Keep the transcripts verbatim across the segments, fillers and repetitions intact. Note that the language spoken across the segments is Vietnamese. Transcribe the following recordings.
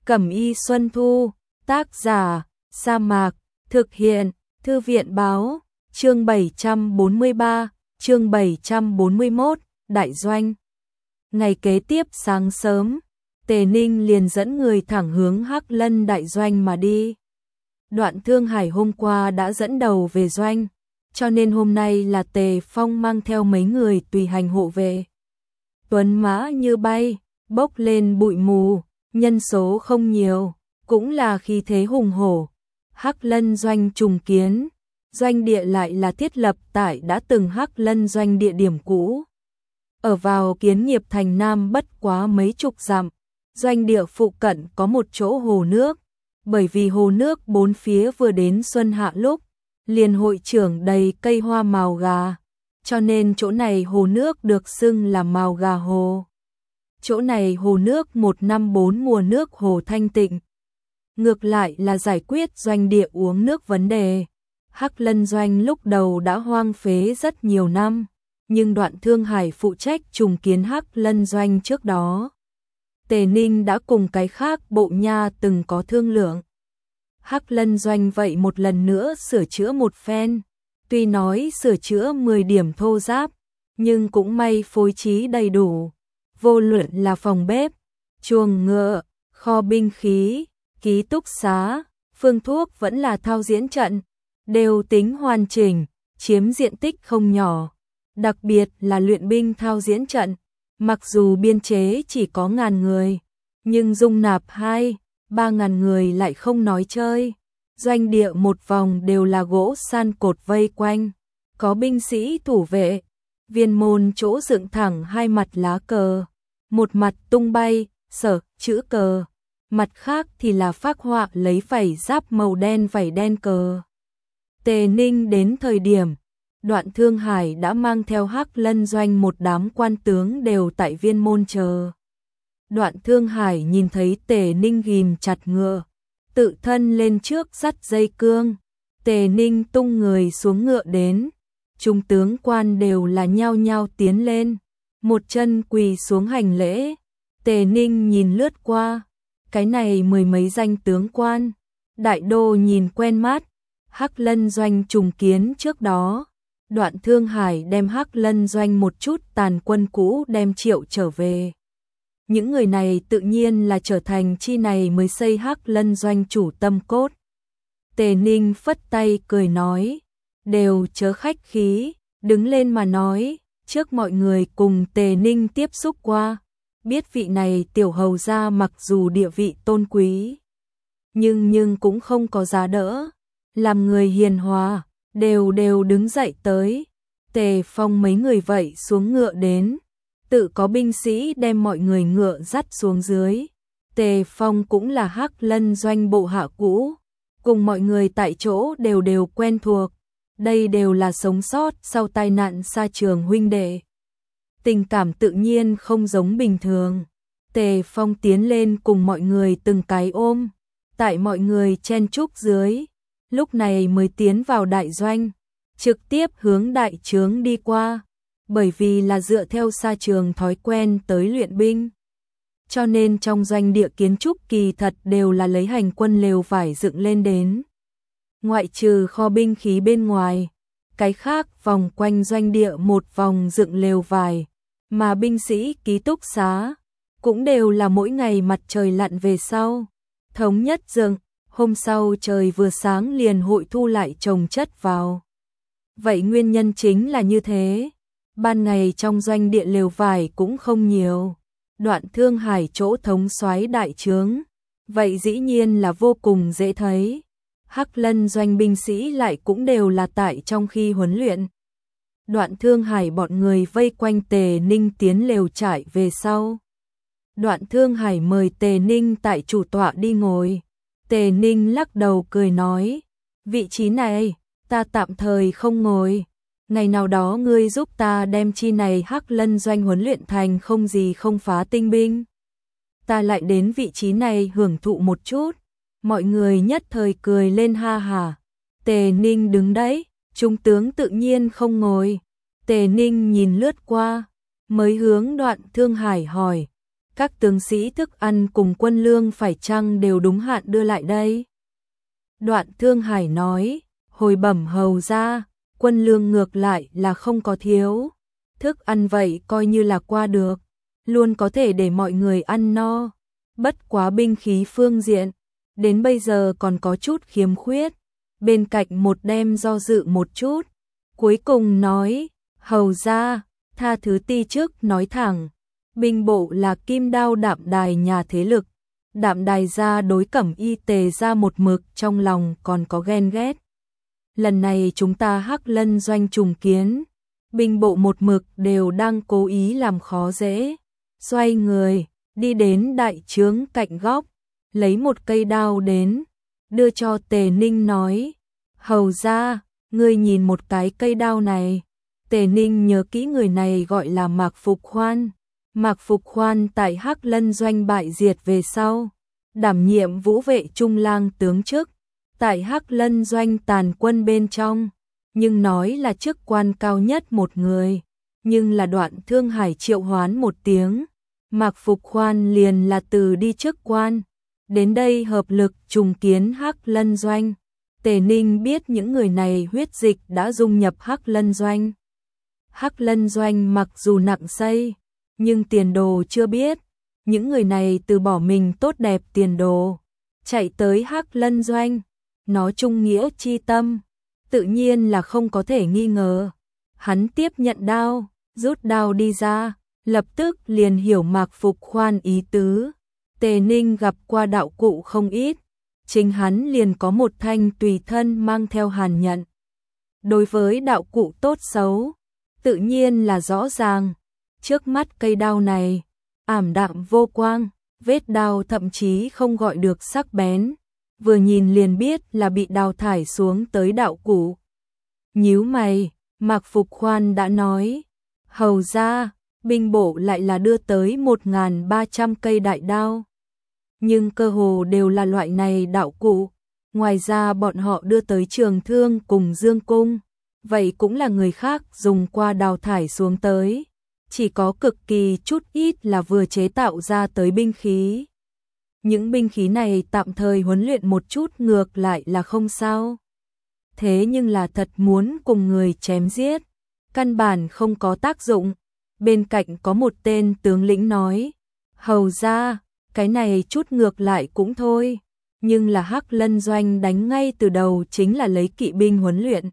Cẩm y Xuân Thu, tác giả, Sa Mạc, thực hiện, Thư viện báo, chương bảy trăm bốn mươi ba, chương bảy trăm bốn mươi mốt, Đại Doanh. Ngày kế tiếp sáng sớm, Tề Ninh liền dẫn người thẳng hướng Hắc Lân Đại Doanh mà đi. Đoạn Thương Hải hôm qua đã dẫn đầu về doanh, cho nên hôm nay là Tề Phong mang theo mấy người tùy hành hộ về. Tuấn mã như bay, bốc lên bụi mù, nhân số không nhiều, cũng là khí thế hùng hổ. Hắc Lân Doanh trùng kiến, doanh địa lại là thiết lập tại đã từng Hắc Lân Doanh địa điểm cũ. Ở vào Kiến Nghiệp thành Nam bất quá mấy chục dặm, doanh địa phụ cận có một chỗ hồ nước, bởi vì hồ nước bốn phía vừa đến xuân hạ lúc, liền hội trưởng đầy cây hoa màu gà, cho nên chỗ này hồ nước được xưng là màu gà hồ. Chỗ này hồ nước một năm bốn mùa nước hồ thanh tịnh. Ngược lại là giải quyết doanh địa uống nước vấn đề. Hắc Lân Doanh lúc đầu đã hoang phế rất nhiều năm, nhưng Đoạn Thương Hải phụ trách trùng kiến Hắc Lân Doanh trước đó. Tề Ninh đã cùng cái khác bộ nha từng có thương lượng. Hắc Lân Doanh vậy một lần nữa sửa chữa một phen, tuy nói sửa chữa mười điểm thô ráp, nhưng cũng may phối trí đầy đủ. Vô luận là phòng bếp, chuồng ngựa, kho binh khí, ký túc xá, phương thuốc vẫn là thao diễn trận, đều tính hoàn chỉnh, chiếm diện tích không nhỏ. Đặc biệt là luyện binh thao diễn trận, mặc dù biên chế chỉ có ngàn người, nhưng dung nạp hai, ba ngàn người lại không nói chơi. Doanh địa một vòng đều là gỗ san cột vây quanh, có binh sĩ thủ vệ, viên môn chỗ dựng thẳng hai mặt lá cờ, một mặt tung bay, sở, chữ cờ, mặt khác thì là phác họa lấy vảy giáp màu đen vảy đen cờ. Tề Ninh đến thời điểm, Đoạn Thương Hải đã mang theo Hắc Lân Doanh một đám quan tướng đều tại viên môn chờ. Đoạn Thương Hải nhìn thấy Tề Ninh ghim chặt ngựa, tự thân lên trước dắt dây cương. Tề Ninh tung người xuống ngựa đến, trung tướng quan đều là nhao nhao tiến lên, một chân quỳ xuống hành lễ. Tề Ninh nhìn lướt qua, cái này mười mấy danh tướng quan, đại đô nhìn quen mắt. Hắc Lân Doanh trùng kiến trước đó, Đoạn Thương Hải đem Hắc Lân Doanh một chút tàn quân cũ đem triệu trở về. Những người này tự nhiên là trở thành chi này mới xây Hắc Lân Doanh chủ tâm cốt. Tề Ninh phất tay cười nói, đều chớ khách khí, đứng lên mà nói. Trước mọi người cùng Tề Ninh tiếp xúc qua, biết vị này tiểu hầu gia mặc dù địa vị tôn quý, nhưng nhưng cũng không có giá đỡ, làm người hiền hòa, đều đều đứng dậy tới. Tề Phong mấy người vậy xuống ngựa đến, tự có binh sĩ đem mọi người ngựa dắt xuống dưới. Tề Phong cũng là Hắc Lân Doanh bộ hạ cũ, cùng mọi người tại chỗ đều đều quen thuộc. Đây đều là sống sót sau tai nạn xa trường huynh đệ. Tình cảm tự nhiên không giống bình thường. Tề Phong tiến lên cùng mọi người từng cái ôm, tại mọi người chen chúc dưới, lúc này mới tiến vào đại doanh, trực tiếp hướng đại trướng đi qua, bởi vì là dựa theo xa trường thói quen tới luyện binh. Cho nên trong doanh địa kiến trúc kỳ thật đều là lấy hành quân lều vải dựng lên đến. Ngoại trừ kho binh khí bên ngoài, cái khác vòng quanh doanh địa một vòng dựng lều vải, mà binh sĩ ký túc xá cũng đều là mỗi ngày mặt trời lặn về sau, thống nhất dựng, hôm sau trời vừa sáng liền hội thu lại chồng chất vào. Vậy nguyên nhân chính là như thế, ban ngày trong doanh địa lều vải cũng không nhiều. Đoạn Thương Hải chỗ thống soái đại trướng, vậy dĩ nhiên là vô cùng dễ thấy. Hắc Lân Doanh binh sĩ lại cũng đều là tại trong khi huấn luyện. Đoạn Thương Hải bọn người vây quanh Tề Ninh tiến lều trại về sau. Đoạn Thương Hải mời Tề Ninh tại chủ tọa đi ngồi. Tề Ninh lắc đầu cười nói, vị trí này, ta tạm thời không ngồi. Ngày nào đó ngươi giúp ta đem chi này Hắc Lân Doanh huấn luyện thành không gì không phá tinh binh. Ta lại đến vị trí này hưởng thụ một chút. Mọi người nhất thời cười lên ha hà. Tề Ninh đứng đấy, trung tướng tự nhiên không ngồi. Tề Ninh nhìn lướt qua, mới hướng Đoạn Thương Hải hỏi, các tướng sĩ thức ăn cùng quân lương phải chăng đều đúng hạn đưa lại đây? Đoạn Thương Hải nói, hồi bẩm hầu ra, quân lương ngược lại là không có thiếu, thức ăn vậy coi như là qua được, luôn có thể để mọi người ăn no, bất quá binh khí phương diện, đến bây giờ còn có chút khiếm khuyết. Bên cạnh một đêm do dự một chút, cuối cùng nói, hầu ra, tha thứ ti trước nói thẳng, binh bộ là kim đao Đạm Đài nhà thế lực, Đạm Đài gia đối Cẩm Y Tề ra một mực trong lòng còn có ghen ghét. Lần này chúng ta Hắc Lân doanh trùng kiến, binh bộ một mực đều đang cố ý làm khó dễ. Xoay người, đi đến đại trướng cạnh góc, lấy một cây đao đến, đưa cho Tề Ninh nói, hầu ra, ngươi nhìn một cái cây đao này. Tề Ninh nhớ kỹ người này gọi là Mạc Phục Khoan. Mạc Phục Khoan tại Hắc Lân doanh bại diệt về sau, đảm nhiệm vũ vệ trung lang tướng chức, tại Hắc Lân doanh tàn quân bên trong, nhưng nói là chức quan cao nhất một người, nhưng là Đoạn Thương Hải triệu hoán một tiếng, Mạc Phục Khoan liền là từ đi chức quan, đến đây hợp lực trùng kiến Hắc Lân doanh. Tề Ninh biết những người này huyết dịch đã dung nhập Hắc Lân doanh. Hắc Lân doanh mặc dù nặng xây, nhưng tiền đồ chưa biết, những người này từ bỏ mình tốt đẹp tiền đồ, chạy tới Hắc Lân doanh, nó trung nghĩa chi tâm, tự nhiên là không có thể nghi ngờ. Hắn tiếp nhận đao, rút đao đi ra, lập tức liền hiểu Mạc Phục Khoan ý tứ. Tề Ninh gặp qua đạo cụ không ít, chính hắn liền có một thanh tùy thân mang theo hàn nhận. Đối với đạo cụ tốt xấu, tự nhiên là rõ ràng. Trước mắt cây đao này, ảm đạm vô quang, vết đao thậm chí không gọi được sắc bén, vừa nhìn liền biết là bị đào thải xuống tới đạo cụ. Nhíu mày, Mạc Phục Khoan đã nói, hầu ra, binh bộ lại là đưa tới một nghìn ba trăm cây đại đao. Nhưng cơ hồ đều là loại này đạo cụ, ngoài ra bọn họ đưa tới Trường Thương cùng Dương Cung, vậy cũng là người khác dùng qua đào thải xuống tới. Chỉ có cực kỳ chút ít là vừa chế tạo ra tới binh khí. Những binh khí này tạm thời huấn luyện một chút ngược lại là không sao. Thế nhưng là thật muốn cùng người chém giết, căn bản không có tác dụng. Bên cạnh có một tên tướng lĩnh nói, hầu ra, cái này chút ngược lại cũng thôi, nhưng là Hắc Lân doanh đánh ngay từ đầu chính là lấy kỵ binh huấn luyện.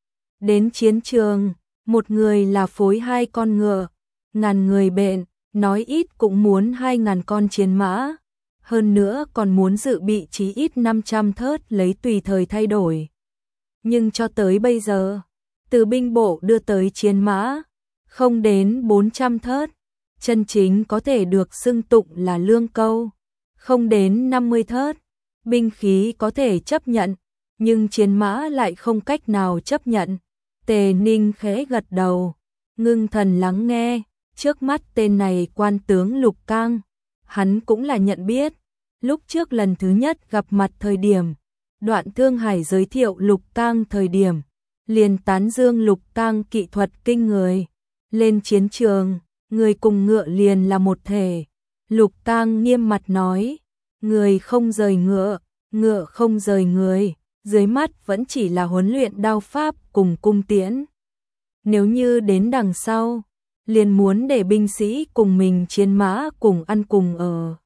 Đến chiến trường, một người là phối hai con ngựa, ngàn người bệnh, nói ít cũng muốn hai ngàn con chiến mã, hơn nữa còn muốn dự bị chí ít năm trăm thớt lấy tùy thời thay đổi. Nhưng cho tới bây giờ, từ binh bộ đưa tới chiến mã, không đến bốn trăm thớt, chân chính có thể được xưng tụng là lương câu, không đến năm mươi thớt, binh khí có thể chấp nhận, nhưng chiến mã lại không cách nào chấp nhận. Tề Ninh khẽ gật đầu, ngưng thần lắng nghe. Trước mắt tên này quan tướng Lục Cang, hắn cũng là nhận biết. Lúc trước lần thứ nhất gặp mặt thời điểm, Đoạn Thương Hải giới thiệu Lục Cang thời điểm, liền tán dương Lục Cang kỹ thuật kinh người. Lên chiến trường, người cùng ngựa liền là một thể. Lục Cang nghiêm mặt nói, người không rời ngựa, ngựa không rời người, dưới mắt vẫn chỉ là huấn luyện đao pháp cùng cung tiễn. Nếu như đến đằng sau, liền muốn để binh sĩ cùng mình chiến mã cùng ăn cùng ở.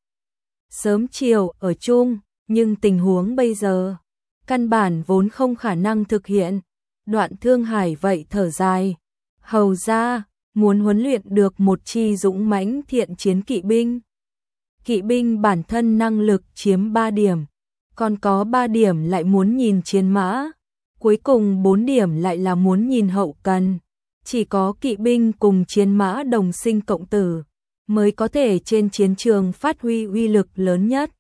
Sớm chiều ở chung, nhưng tình huống bây giờ, căn bản vốn không khả năng thực hiện. Đoạn Thương Hải vậy thở dài, hầu ra, muốn huấn luyện được một chi dũng mãnh thiện chiến kỵ binh. Kỵ binh bản thân năng lực chiếm ba điểm, còn có ba điểm lại muốn nhìn chiến mã, cuối cùng bốn điểm lại là muốn nhìn hậu cần. Chỉ có kỵ binh cùng chiến mã đồng sinh cộng tử, mới có thể trên chiến trường phát huy uy lực lớn nhất.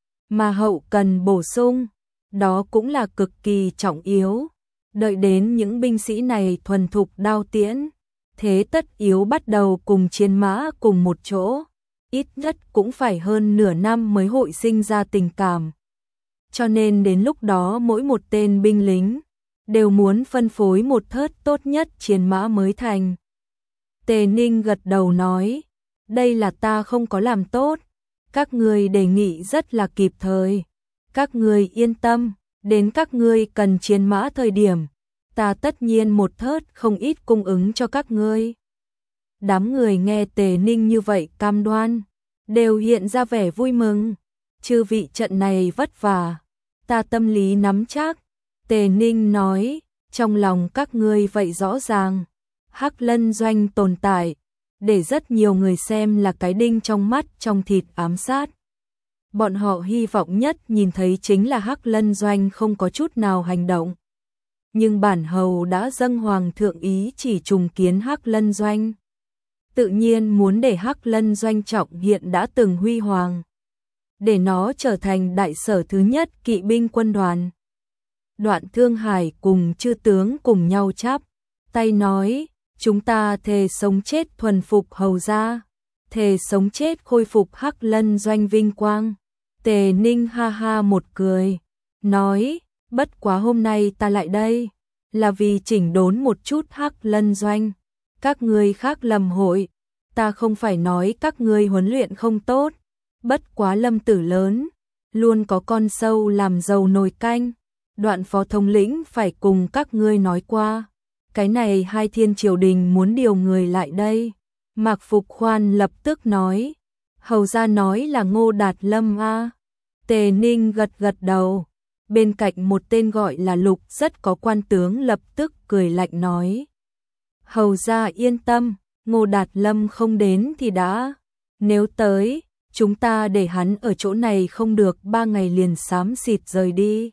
Mà hậu cần bổ sung, đó cũng là cực kỳ trọng yếu. Đợi đến những binh sĩ này thuần thục đao tiễn, thế tất yếu bắt đầu cùng chiến mã cùng một chỗ, ít nhất cũng phải hơn nửa năm mới hội sinh ra tình cảm. Cho nên đến lúc đó mỗi một tên binh lính đều muốn phân phối một thớt tốt nhất chiến mã mới thành. Tề Ninh gật đầu nói, đây là ta không có làm tốt, các ngươi đề nghị rất là kịp thời. Các ngươi yên tâm, đến các ngươi cần chiến mã thời điểm, ta tất nhiên một thớt không ít cung ứng cho các ngươi. Đám người nghe Tề Ninh như vậy cam đoan, đều hiện ra vẻ vui mừng. Chư vị trận này vất vả, ta tâm lý nắm chắc. Tề Ninh nói, trong lòng các ngươi vậy rõ ràng, Hắc Lân Doanh tồn tại, để rất nhiều người xem là cái đinh trong mắt trong thịt ám sát. Bọn họ hy vọng nhất nhìn thấy chính là Hắc Lân Doanh không có chút nào hành động. Nhưng bản hầu đã dâng hoàng thượng ý chỉ trùng kiến Hắc Lân Doanh. Tự nhiên muốn để Hắc Lân Doanh trọng hiện đã từng huy hoàng, để nó trở thành đại sở thứ nhất kỵ binh quân đoàn. Đoạn Thương Hải cùng chư tướng cùng nhau chắp tay nói, chúng ta thề sống chết thuần phục hầu gia, thề sống chết khôi phục Hắc Lân Doanh vinh quang. Tề Ninh ha ha một cười, nói, bất quá hôm nay ta lại đây, là vì chỉnh đốn một chút Hắc Lân Doanh. Các ngươi khác lầm hội, ta không phải nói các ngươi huấn luyện không tốt, bất quá Lâm Tử lớn, luôn có con sâu làm dầu nồi canh. Đoạn phó thống lĩnh phải cùng các ngươi nói qua, cái này hai thiên triều đình muốn điều người lại đây. Mạc Phục Khoan lập tức nói, hầu ra nói là Ngô Đạt Lâm a. Tề Ninh gật gật đầu, bên cạnh một tên gọi là Lục rất có quan tướng lập tức cười lạnh nói, hầu ra yên tâm, Ngô Đạt Lâm không đến thì đã, nếu tới, chúng ta để hắn ở chỗ này không được ba ngày liền xám xịt rời đi.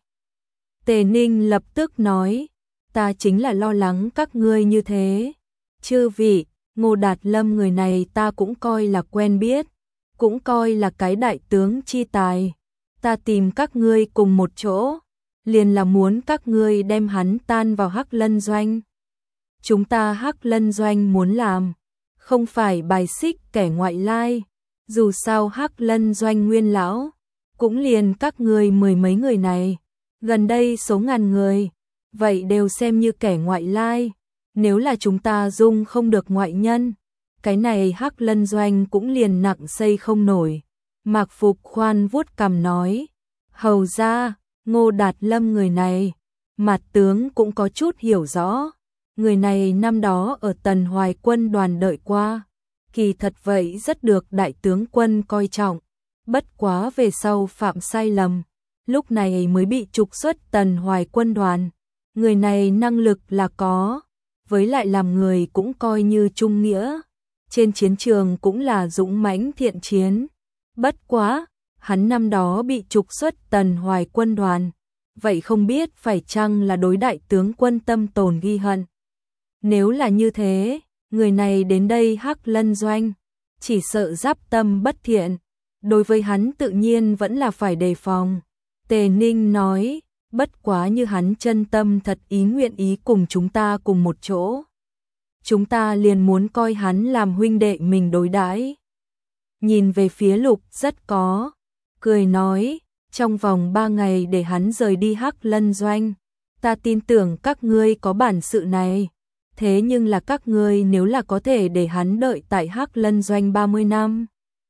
Tề Ninh lập tức nói, ta chính là lo lắng các ngươi như thế. Chư vị, Ngô Đạt Lâm người này ta cũng coi là quen biết, cũng coi là cái đại tướng chi tài. Ta tìm các ngươi cùng một chỗ, liền là muốn các ngươi đem hắn tan vào Hắc Lân Doanh. Chúng ta Hắc Lân Doanh muốn làm, không phải bài xích kẻ ngoại lai, dù sao Hắc Lân Doanh nguyên lão, cũng liền các ngươi mười mấy người này, gần đây số ngàn người, vậy đều xem như kẻ ngoại lai. Nếu là chúng ta dung không được ngoại nhân, cái này Hắc Lân Doanh cũng liền nặng xây không nổi. Mạc Phục Khoan vuốt cằm nói, hầu ra, Ngô Đạt Lâm người này, mặt tướng cũng có chút hiểu rõ. Người này năm đó ở Tần Hoài quân đoàn đợi qua, kỳ thật vậy rất được đại tướng quân coi trọng, bất quá về sau phạm sai lầm, lúc này mới bị trục xuất Tần Hoài quân đoàn. Người này năng lực là có, với lại làm người cũng coi như trung nghĩa, trên chiến trường cũng là dũng mãnh thiện chiến. Bất quá, hắn năm đó bị trục xuất Tần Hoài quân đoàn, vậy không biết phải chăng là đối đại tướng quân tâm tồn ghi hận. Nếu là như thế, người này đến đây Hắc Lân Doanh, chỉ sợ giáp tâm bất thiện, đối với hắn tự nhiên vẫn là phải đề phòng. Tề Ninh nói, bất quá như hắn chân tâm thật ý nguyện ý cùng chúng ta cùng một chỗ, chúng ta liền muốn coi hắn làm huynh đệ mình đối đãi. Nhìn về phía Lục rất có, cười nói, trong vòng ba ngày để hắn rời đi Hắc Lân Doanh, ta tin tưởng các ngươi có bản sự này. Thế nhưng là các ngươi nếu là có thể để hắn đợi tại Hắc Lân Doanh ba mươi năm,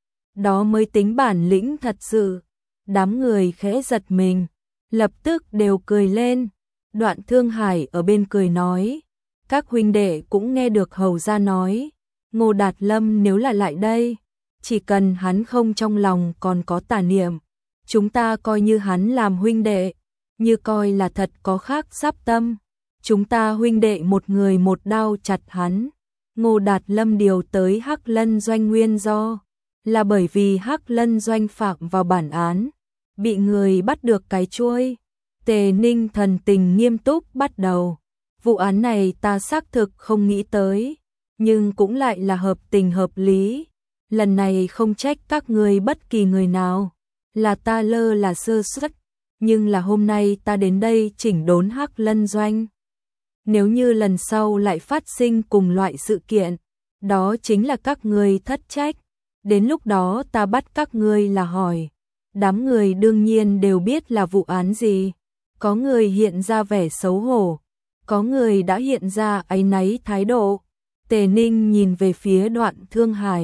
đó mới tính bản lĩnh thật sự. Đám người khẽ giật mình, lập tức đều cười lên. Đoạn Thương Hải ở bên cười nói, các huynh đệ cũng nghe được hầu ra nói, Ngô Đạt Lâm nếu là lại đây, chỉ cần hắn không trong lòng còn có tà niệm, chúng ta coi như hắn làm huynh đệ, như coi là thật có khác sắp tâm. Chúng ta huynh đệ một người một đao chặt hắn. Ngô Đạt Lâm điều tới Hắc Lân Doanh nguyên do, là bởi vì Hắc Lân Doanh phạm vào bản án, bị người bắt được cái chuôi. Tề Ninh thần tình nghiêm túc bắt đầu. Vụ án này ta xác thực không nghĩ tới, nhưng cũng lại là hợp tình hợp lý. Lần này không trách các người bất kỳ người nào, là ta lơ là sơ suất, nhưng là hôm nay ta đến đây chỉnh đốn Hắc Lân Doanh. Nếu như lần sau lại phát sinh cùng loại sự kiện, đó chính là các ngươi thất trách. Đến lúc đó ta bắt các ngươi là hỏi. Đám người đương nhiên đều biết là vụ án gì. Có người hiện ra vẻ xấu hổ, có người đã hiện ra áy náy thái độ. Tề Ninh nhìn về phía Đoạn Thương Hải,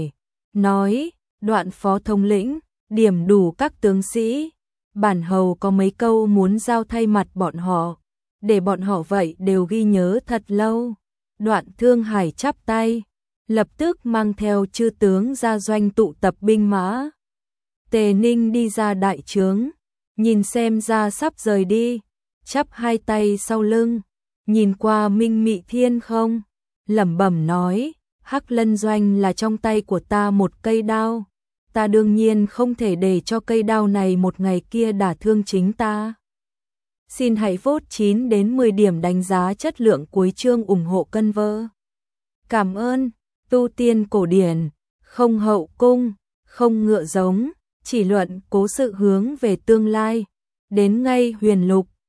nói, Đoạn phó thống lĩnh, điểm đủ các tướng sĩ, bản hầu có mấy câu muốn giao thay mặt bọn họ, để bọn họ vậy đều ghi nhớ thật lâu. Đoạn Thương Hải chắp tay, lập tức mang theo chư tướng ra doanh tụ tập binh mã. Tề Ninh đi ra đại trướng, nhìn xem ra sắp rời đi, chắp hai tay sau lưng, nhìn qua Minh Mị Thiên không, lẩm bẩm nói, Hắc Lân doanh là trong tay của ta một cây đao, ta đương nhiên không thể để cho cây đao này một ngày kia đả thương chính ta. Xin hãy vote chín đến mười điểm đánh giá chất lượng cuối chương ủng hộ cân vơ. Cảm ơn. Tu tiên cổ điển, không hậu cung, không ngựa giống, chỉ luận cố sự hướng về tương lai. Đến ngay huyền lục,